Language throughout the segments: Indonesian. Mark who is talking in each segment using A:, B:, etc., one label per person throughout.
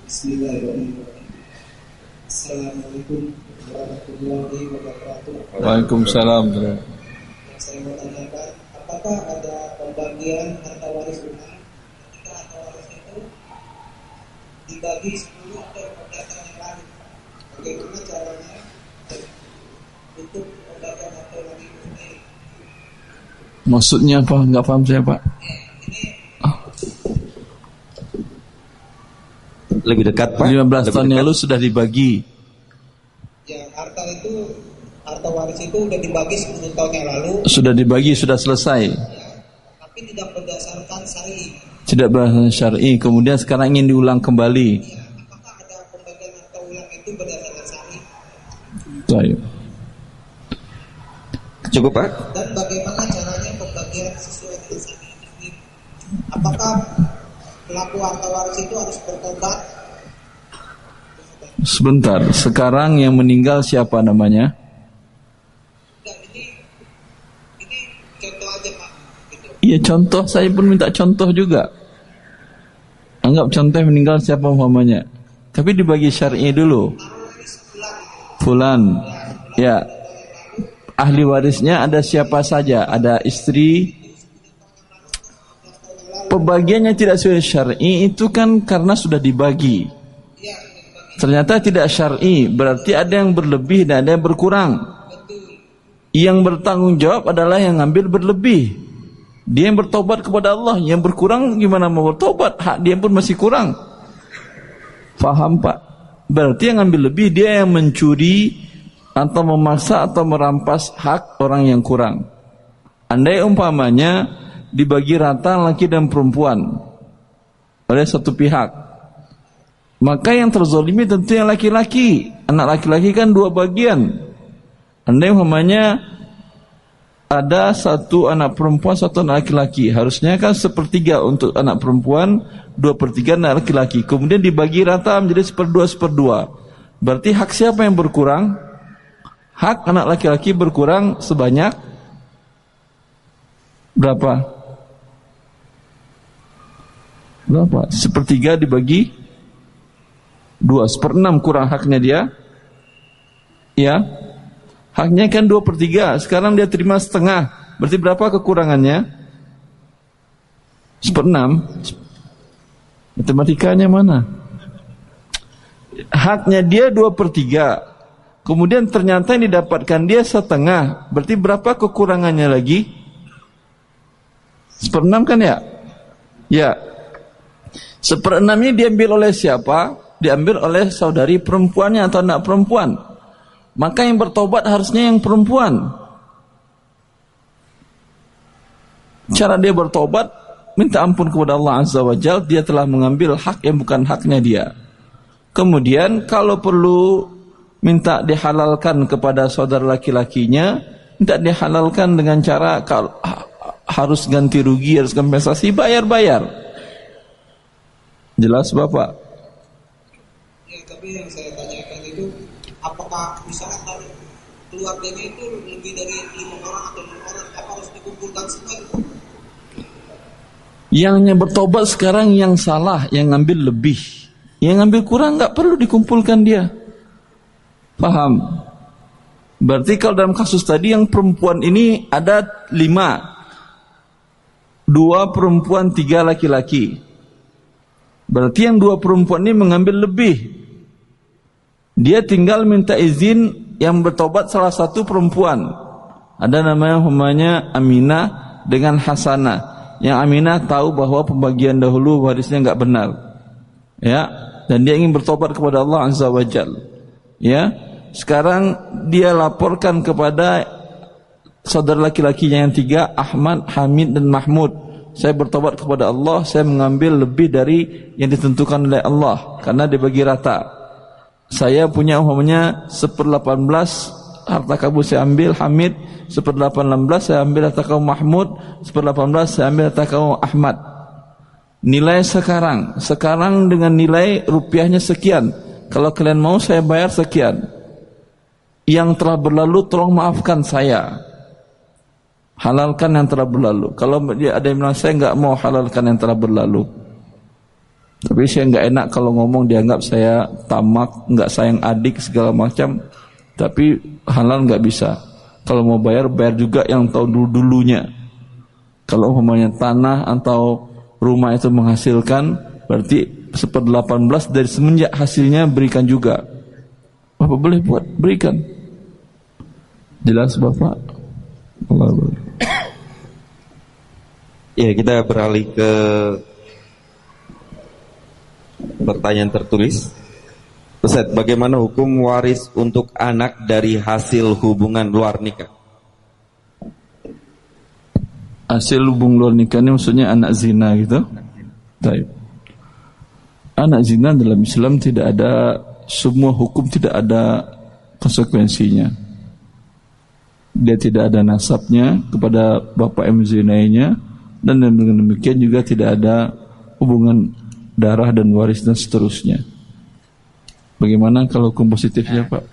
A: Bismillahirrahmanirrahim. Assalamualaikum warahmatullahi wabarakatuh.
B: Waalaikumsalam.
A: Yang saya mau tanyakan, apakah ada pembagian harta waris umat ketika harta waris itu dibagi 10 atau berdasarkan yang lain? Bagaimana caranya untuk pembagian harta waris ini?
B: Maksudnya apa? Enggak paham saya, Pak.
C: Lebih dekat, Pak.
B: 15 tahun yang lalu sudah dibagi.
A: Ya, harta waris itu sudah dibagi 10 tahun yang lalu.
B: Sudah dibagi, sudah selesai.
A: Ya, tapi tidak berdasarkan syar'i.
B: Tidak berdasarkan syar'i. Kemudian sekarang ingin diulang kembali.
A: Ya, apakah ada pembagian harta ulang itu berdasarkan syar'i?
B: Baik.
C: Cukup, Pak.
A: Dan bagaimana caranya pembagian sesuai dengan syar'i ini? Apakah pelaku harta waris itu harus bertobat?
B: Sebentar, sekarang yang meninggal siapa namanya?
A: Enggak, ini contoh aja, Pak. Gitu.
B: Iya, contoh, saya pun minta contoh juga. Anggap contoh yang meninggal siapa umpamanya. Tapi dibagi syar'i dulu. Fulan. Ya. Ahli warisnya ada siapa saja? Ada istri. Pembagiannya tidak sesuai syar'i itu kan karena sudah dibagi. Ternyata tidak syar'i, berarti ada yang berlebih dan ada yang berkurang. Yang bertanggung jawab adalah yang ngambil berlebih. Dia yang bertobat kepada Allah. Yang berkurang gimana mau bertobat? Hak dia pun masih kurang. Faham, Pak? Berarti yang ngambil lebih dia yang mencuri atau memaksa atau merampas hak orang yang kurang. Andai umpamanya dibagi rata laki dan perempuan oleh satu pihak, maka yang terzolimi tentu yang laki-laki. Anak laki-laki kan 2 bagian. Andai umpamanya ada satu anak perempuan, satu anak laki-laki, harusnya kan 1/3 untuk anak perempuan, 2/3 anak laki-laki. Kemudian dibagi rata menjadi 1/2. Berarti hak siapa yang berkurang? Hak anak laki-laki berkurang sebanyak berapa? 1/3 dibagi 2, 1/6 kurang haknya dia. Ya. Haknya kan 2/3. Sekarang dia terima setengah. Berarti berapa kekurangannya? 1/6. Matematikanya mana? Haknya dia 2/3. Kemudian ternyata yang didapatkan dia setengah. Berarti berapa kekurangannya lagi? 1/6 kan ya? Ya. 1/6-nya diambil oleh siapa? Diambil oleh saudari perempuannya atau anak perempuan. Maka yang bertobat harusnya yang perempuan. Cara dia bertobat, minta ampun kepada Allah Azza wa Jalla, dia telah mengambil hak yang bukan haknya dia. Kemudian kalau perlu minta dihalalkan kepada saudara laki-lakinya, minta dihalalkan dengan cara harus ganti rugi, harus kompensasi, bayar. Jelas, Bapak?
A: Ya, tapi yang saya tanyakan itu, apakah misalkan keluarganya itu lebih dari 5 orang atau 6 orang, apa harus dikumpulkan semua?
B: Yang bertobat sekarang yang salah, yang ngambil lebih. Yang ngambil kurang nggak perlu dikumpulkan dia. Paham? Berarti kalau dalam kasus tadi yang perempuan ini ada 5, 2 perempuan 3 laki-laki. Berarti yang 2 perempuan ini mengambil lebih. Dia tinggal minta izin yang bertobat salah satu perempuan. Ada namanya Aminah dengan Hasanah. Yang Aminah tahu bahwa pembagian dahulu warisnya enggak benar. Ya, dan dia ingin bertobat kepada Allah Azza wa Jalla. Ya. Sekarang dia laporkan kepada saudara laki-lakinya yang 3, Ahmad, Hamid dan Mahmud. Saya bertobat kepada Allah, saya mengambil lebih dari yang ditentukan oleh Allah karena dibagi rata. Saya punya umpamanya 1/18 harta kamu saya ambil Hamid, 1/18 saya ambil harta kamu Mahmud, 1/18 saya ambil harta kamu Ahmad. Nilai sekarang dengan nilai rupiahnya sekian. Kalau kalian mau saya bayar sekian. Yang telah berlalu tolong maafkan saya. Halalkan yang telah berlalu. Kalau dia ada yang bilang saya enggak mau halalkan yang telah berlalu. Tapi saya nggak enak kalau ngomong dianggap saya tamak, nggak sayang adik segala macam. Tapi halal nggak bisa. Kalau mau bayar juga yang tahu dulunya. Kalau umpamanya tanah atau rumah itu menghasilkan, berarti 1/18 dari semenjak hasilnya berikan juga. Bapak boleh buat berikan. Jelas Bapak? Allah.
C: Ya, kita beralih ke pertanyaan tertulis. Ustaz, bagaimana hukum waris untuk anak dari hasil hubungan luar nikah?
B: Hasil hubungan luar nikah ini maksudnya anak zina gitu? Baik. Anak zina dalam Islam tidak ada, semua hukum tidak ada konsekuensinya. Dia tidak ada nasabnya kepada bapak yang menzinainya, dan dengan demikian juga tidak ada hubungan darah dan waris dan seterusnya. Bagaimana kalau hukum positifnya Pak?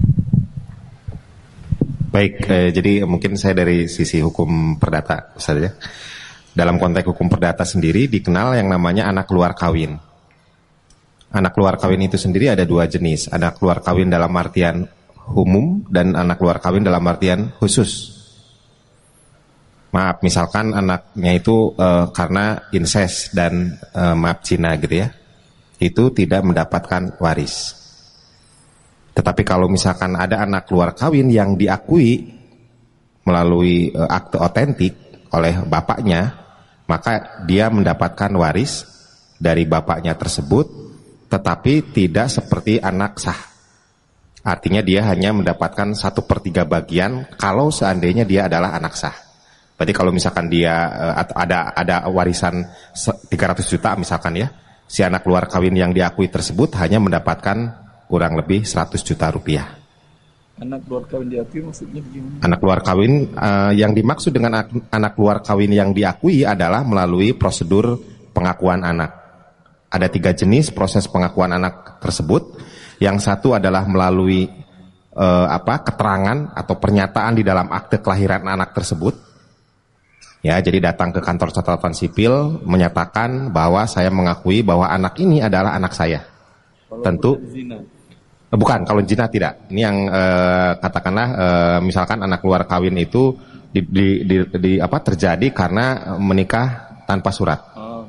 D: Baik, jadi mungkin saya dari sisi hukum perdata saja. Dalam konteks hukum perdata sendiri dikenal yang namanya anak luar kawin. Anak luar kawin itu sendiri ada dua jenis. Anak luar kawin dalam artian umum dan anak luar kawin dalam artian khusus. Maaf, misalkan anaknya itu karena incest dan maaf zina gitu ya, itu tidak mendapatkan waris. Tetapi kalau misalkan ada anak luar kawin yang diakui melalui akte otentik oleh bapaknya, maka dia mendapatkan waris dari bapaknya tersebut, tetapi tidak seperti anak sah. Artinya dia hanya mendapatkan 1/3 bagian kalau seandainya dia adalah anak sah. Berarti kalau misalkan dia ada warisan 300 juta misalkan ya, si anak luar kawin yang diakui tersebut hanya mendapatkan kurang lebih 100 juta rupiah.
B: Anak luar kawin diakui maksudnya begini?
D: Anak luar kawin yang dimaksud dengan anak luar kawin yang diakui adalah melalui prosedur pengakuan anak. Ada 3 jenis proses pengakuan anak tersebut. Yang satu adalah melalui keterangan atau pernyataan di dalam akte kelahiran anak tersebut. Ya, jadi datang ke kantor catatan sipil menyatakan bahwa saya mengakui bahwa anak ini adalah anak saya.
B: Kalau
D: tentu
B: zina.
D: Bukan, kalau zina tidak. Ini yang katakanlah misalkan anak luar kawin itu terjadi karena menikah tanpa surat.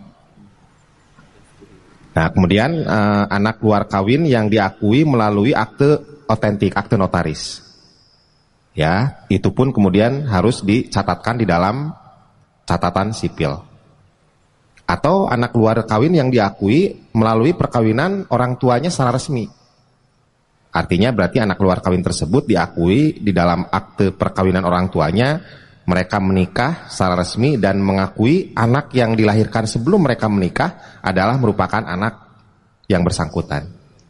D: Nah, kemudian anak luar kawin yang diakui melalui akte otentik, akte notaris. Ya, itu pun kemudian harus dicatatkan di dalam catatan sipil. Atau anak luar kawin yang diakui melalui perkawinan orang tuanya secara resmi. Artinya berarti anak luar kawin tersebut diakui di dalam akte perkawinan orang tuanya, mereka menikah secara resmi dan mengakui anak yang dilahirkan sebelum mereka menikah adalah merupakan anak yang bersangkutan.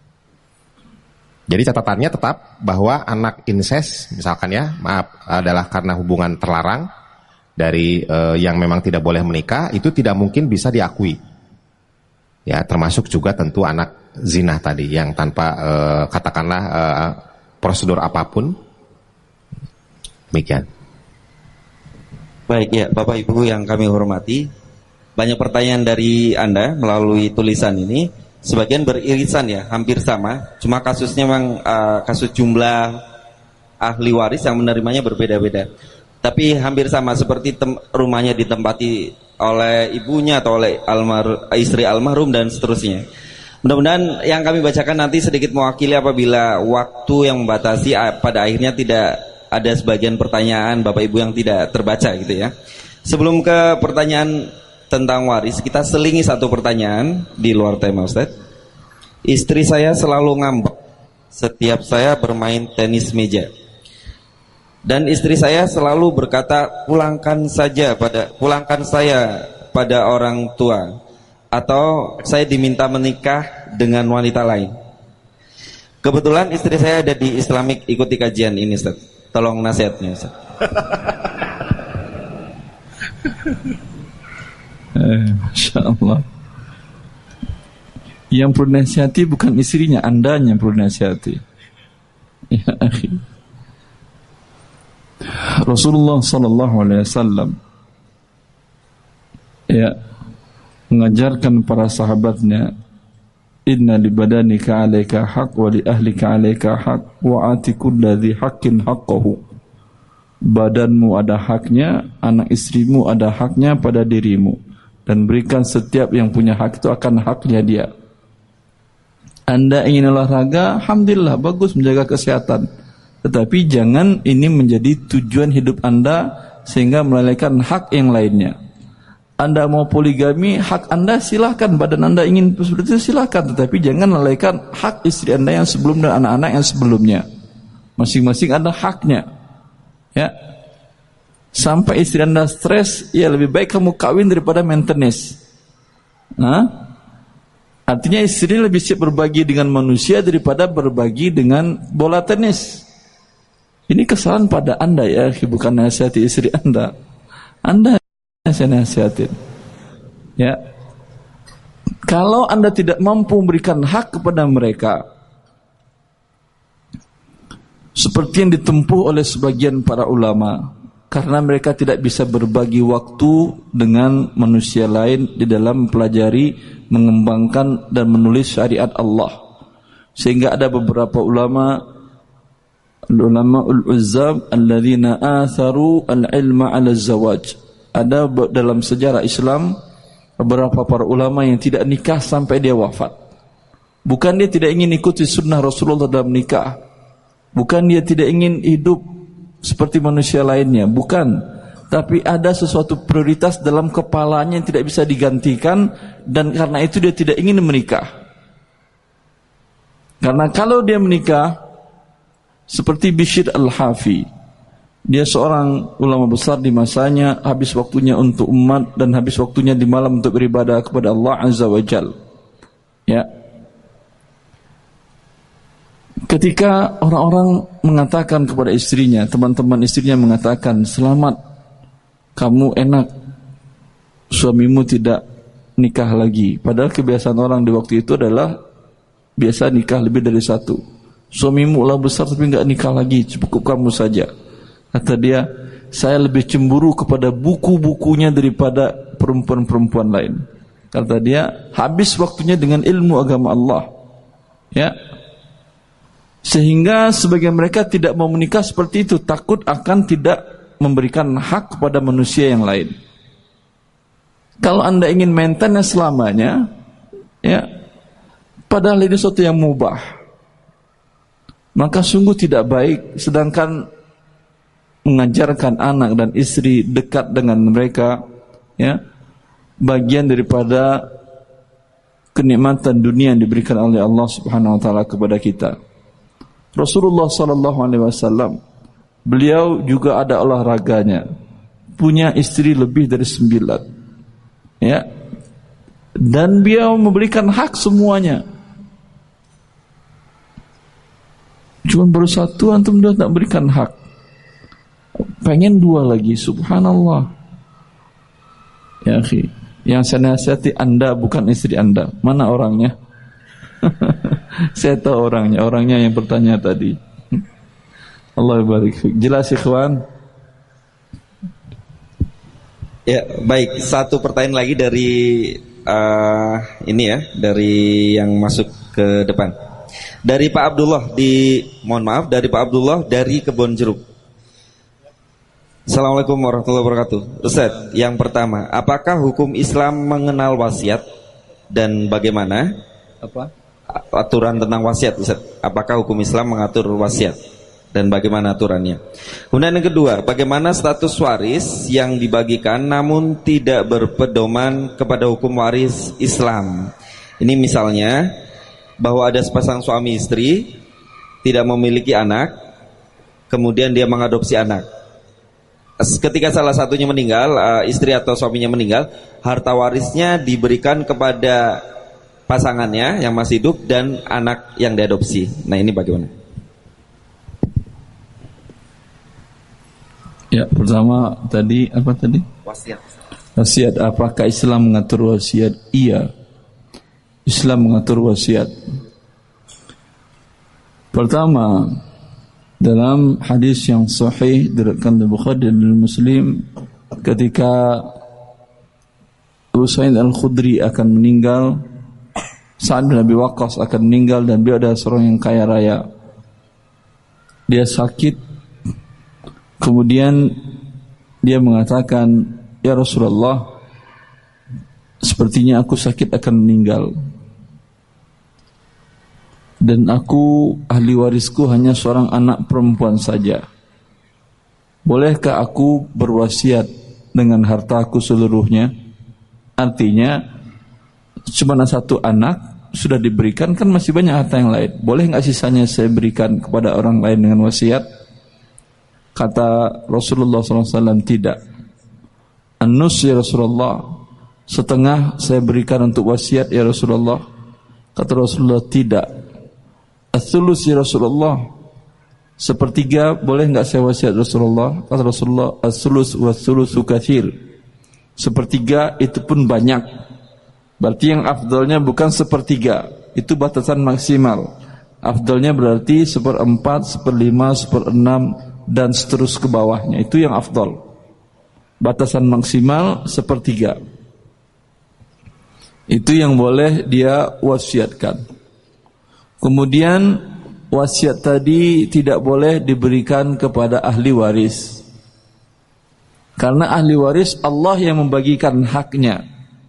D: Jadi catatannya tetap bahwa anak incest misalkan ya, adalah karena hubungan terlarang dari yang memang tidak boleh menikah, itu tidak mungkin bisa diakui. Ya, termasuk juga tentu anak zina tadi yang tanpa katakanlah prosedur apapun. Demikian.
C: Baik ya, Bapak Ibu yang kami hormati, banyak pertanyaan dari Anda melalui tulisan ini. Sebagian beririsan ya, hampir sama. Cuma kasusnya memang kasus jumlah ahli waris yang menerimanya berbeda-beda. Tapi hampir sama, seperti rumahnya ditempati oleh ibunya atau oleh istri almarhum dan seterusnya. Mudah-mudahan yang kami bacakan nanti sedikit mewakili apabila waktu yang membatasi, pada akhirnya tidak ada sebagian pertanyaan Bapak Ibu yang tidak terbaca gitu ya. Sebelum ke pertanyaan tentang waris, kita selingi satu pertanyaan di luar tema, Ustaz. Istri saya selalu ngambek setiap saya bermain tenis meja. Dan istri saya selalu berkata, pulangkan saya pada orang tua, atau saya diminta menikah dengan wanita lain. Kebetulan istri saya ada di Islamic, ikuti kajian ini, Ustaz. Tolong nasihatnya, Ustaz.
B: Masya Allah. Yang perlu nasihati bukan istrinya, Andanya yang perlu nasihati. Ya akhi, Rasulullah sallallahu alaihi wasallam ya mengajarkan para sahabatnya, inna li badanika 'alaika haq wa li ahlika 'alaika haq wa ati kulli haqqin haqqahu. Badanmu ada haknya, anak istrimu ada haknya pada dirimu, dan berikan setiap yang punya hak itu akan haknya dia. Anda ingin olahraga, alhamdulillah, bagus, menjaga kesehatan. Tetapi jangan ini menjadi tujuan hidup Anda sehingga melalaikan hak yang lainnya. Anda mau poligami, hak Anda silahkan, badan Anda ingin seperti itu silahkan, tetapi jangan melalaikan hak istri Anda yang sebelum dan anak-anak yang sebelumnya. Masing-masing ada haknya. Ya. Sampai istri Anda stres, ya lebih baik kamu kawin daripada maintenance. Nah, artinya istri lebih siap berbagi dengan manusia daripada berbagi dengan bola tenis. Ini kesalahan pada Anda ya, bukan nasihati istri Anda. Anda yang saya nasihatin. Ya. Kalau Anda tidak mampu memberikan hak kepada mereka, seperti yang ditempuh oleh sebagian para ulama, karena mereka tidak bisa berbagi waktu dengan manusia lain di dalam mempelajari, mengembangkan dan menulis syariat Allah, sehingga ada beberapa ulama ul-uzzab alladzina atharu al-ilma 'ala az-zawaj. Ada dalam sejarah Islam beberapa para ulama yang tidak nikah sampai dia wafat. Bukan dia tidak ingin ikuti sunnah Rasulullah dalam nikah, bukan dia tidak ingin hidup seperti manusia lainnya, bukan. Tapi ada sesuatu prioritas dalam kepalanya yang tidak bisa digantikan, dan karena itu dia tidak ingin menikah. Karena kalau dia menikah, seperti Bishr al-Hafi, dia seorang ulama besar di masanya, habis waktunya untuk umat dan habis waktunya di malam untuk beribadah kepada Allah Azza wa Jal. Ya. Ketika orang-orang mengatakan kepada istrinya, teman-teman istrinya mengatakan, selamat, kamu enak, suamimu tidak nikah lagi. Padahal kebiasaan orang di waktu itu adalah biasa nikah lebih dari satu. Suamimu ulah besar tapi enggak nikah lagi, cukup kamu saja. Kata dia, saya lebih cemburu kepada buku-bukunya daripada perempuan-perempuan lain. Kata dia, habis waktunya dengan ilmu agama Allah. Ya. Sehingga sebagian mereka tidak mau menikah seperti itu, takut akan tidak memberikan hak kepada manusia yang lain. Kalau Anda ingin maintenance selamanya, ya, padahal ini sesuatu yang mubah, maka sungguh tidak baik. Sedangkan mengajarkan anak dan istri dekat dengan mereka, ya, bagian daripada kenikmatan dunia yang diberikan oleh Allah Subhanahu wa taala kepada kita. Rasulullah sallallahu alaihi wasallam, beliau juga ada olahraganya, punya istri lebih dari 9, ya, dan beliau memberikan hak semuanya. Cuma baru satu antum sudah tak berikan hak, pengen 2 lagi, subhanallah. Ya akhi, yang saya nasihati Anda bukan istri Anda. Mana orangnya? Saya tahu orangnya yang bertanya tadi. Allah barik. Jelas ikhwan?
C: Ya, baik. Satu pertanyaan lagi dari ini ya, dari yang masuk ke depan. Dari Pak Abdullah dari Pak Abdullah dari Kebon Jeruk. Assalamualaikum warahmatullahi wabarakatuh. Ustaz, yang pertama, apakah hukum Islam mengenal wasiat dan bagaimana?
B: Apa?
C: Aturan tentang wasiat, Ustaz. Apakah hukum Islam mengatur wasiat dan bagaimana aturannya? Kemudian yang kedua, bagaimana status waris yang dibagikan namun tidak berpedoman kepada hukum waris Islam? Ini misalnya bahwa ada sepasang suami istri tidak memiliki anak, kemudian dia mengadopsi anak. Ketika salah satunya meninggal, istri atau suaminya meninggal, harta warisnya diberikan kepada pasangannya yang masih hidup dan anak yang diadopsi. Nah, ini bagaimana?
B: Ya, pertama tadi apa tadi?
C: Wasiat.
B: Wasiat, apakah Islam mengatur wasiat? Iya. Islam mengatur wasiat. Pertama, dalam hadis yang sahih diriwayatkan oleh Bukhari dan Muslim, ketika Abu Sa'id Al-Khudri akan meninggal, Sa'ad bin Abi Waqqas akan meninggal, dan beliau adalah seorang yang kaya raya. Dia sakit, kemudian dia mengatakan, ya Rasulullah, sepertinya aku sakit akan meninggal, dan aku, ahli warisku hanya seorang anak perempuan saja. Bolehkah aku berwasiat dengan hartaku seluruhnya? Artinya cuma satu anak sudah diberikan, kan masih banyak harta yang lain. Boleh nggak sisanya saya berikan kepada orang lain dengan wasiat? Kata Rasulullah SAW, tidak. An-nus ya Rasulullah, setengah saya berikan untuk wasiat ya Rasulullah. Kata Rasulullah, tidak. Ats-tsulus ya Rasulullah, sepertiga boleh nggak saya wasiat Rasulullah? Kata Rasulullah, ats-tsulus wa ats-tsulusu katsir, sepertiga itu pun banyak. Berarti yang afdalnya bukan sepertiga, itu batasan maksimal. Afdalnya berarti 1/4, 1/5, 1/6 dan seterus ke bawahnya, itu yang afdal. Batasan maksimal sepertiga, itu yang boleh dia wasiatkan. Kemudian wasiat tadi tidak boleh diberikan kepada ahli waris, karena ahli waris Allah yang membagikan haknya.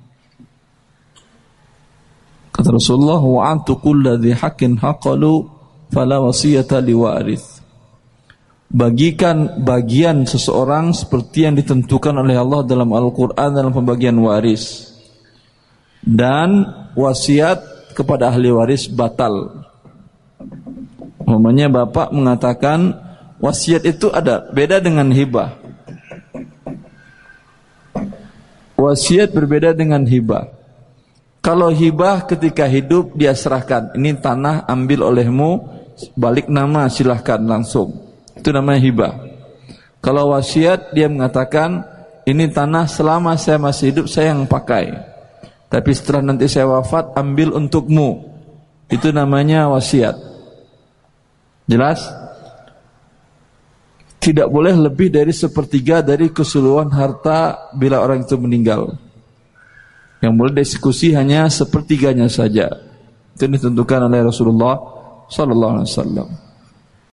B: Kata Rasulullah, wa'antu kulladzi haqqin haqqalu fala wasiyata liwarith. Bagikan bagian seseorang seperti yang ditentukan oleh Allah dalam Al-Quran dalam pembagian waris, dan wasiat kepada ahli waris batal. Umpamanya bapak mengatakan wasiat itu ada, beda dengan hibah. Wasiat berbeda dengan hibah. Kalau hibah ketika hidup dia serahkan, ini tanah ambil olehmu, balik nama silahkan langsung, itu namanya hibah. Kalau wasiat dia mengatakan, ini tanah selama saya masih hidup saya yang pakai, tapi setelah nanti saya wafat ambil untukmu, itu namanya wasiat. Jelas? Tidak boleh lebih dari 1/3 dari keseluruhan harta bila orang itu meninggal. Yang boleh dieksekusi hanya 1/3-nya saja. Itu ditentukan oleh Rasulullah sallallahu alaihi wasallam.